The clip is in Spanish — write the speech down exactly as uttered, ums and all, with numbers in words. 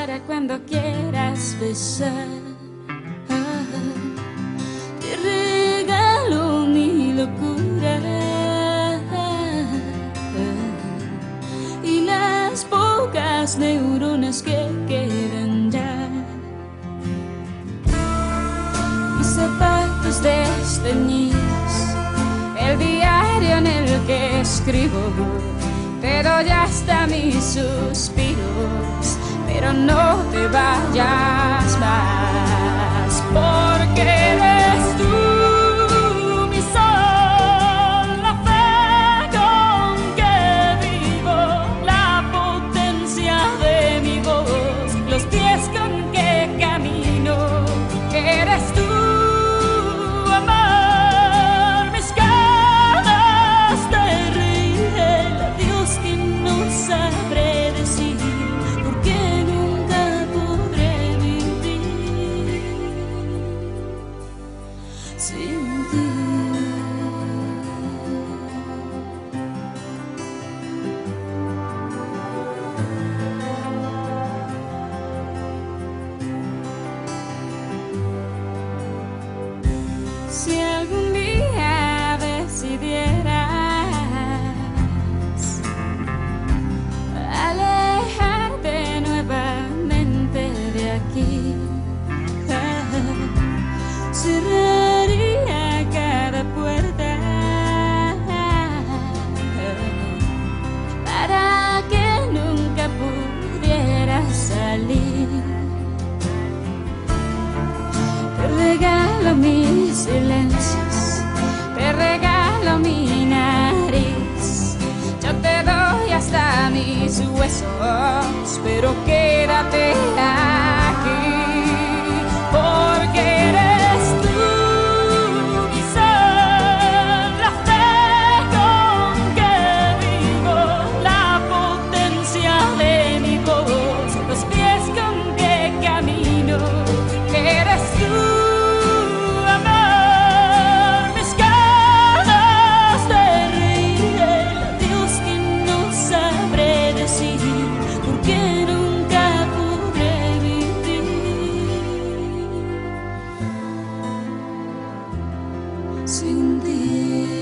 para cuando quieras besar. Te regalo mi locura y las pocas neuronas que quedan ya. Mis zapatos desteñidos, el diario en el que escribo, te doy hasta mis suspiros, pero no te vayas más, porque eres tú mi sol, la fe con que vivo, la potencia de mi voz, los pies con que camino, eres tú. Si algún día decidieras alejarte nuevamente de aquí, cerraría cada puerta para que nunca pudieras salir. Te regalo mis silencios, te regalo mi nariz, yo te doy hasta mis huesos, pero quédate aquí, porque eres tú mi sol, la fe con que vivo, la potencia de mi voz, los pies con que camino, eres tú. Sin ti.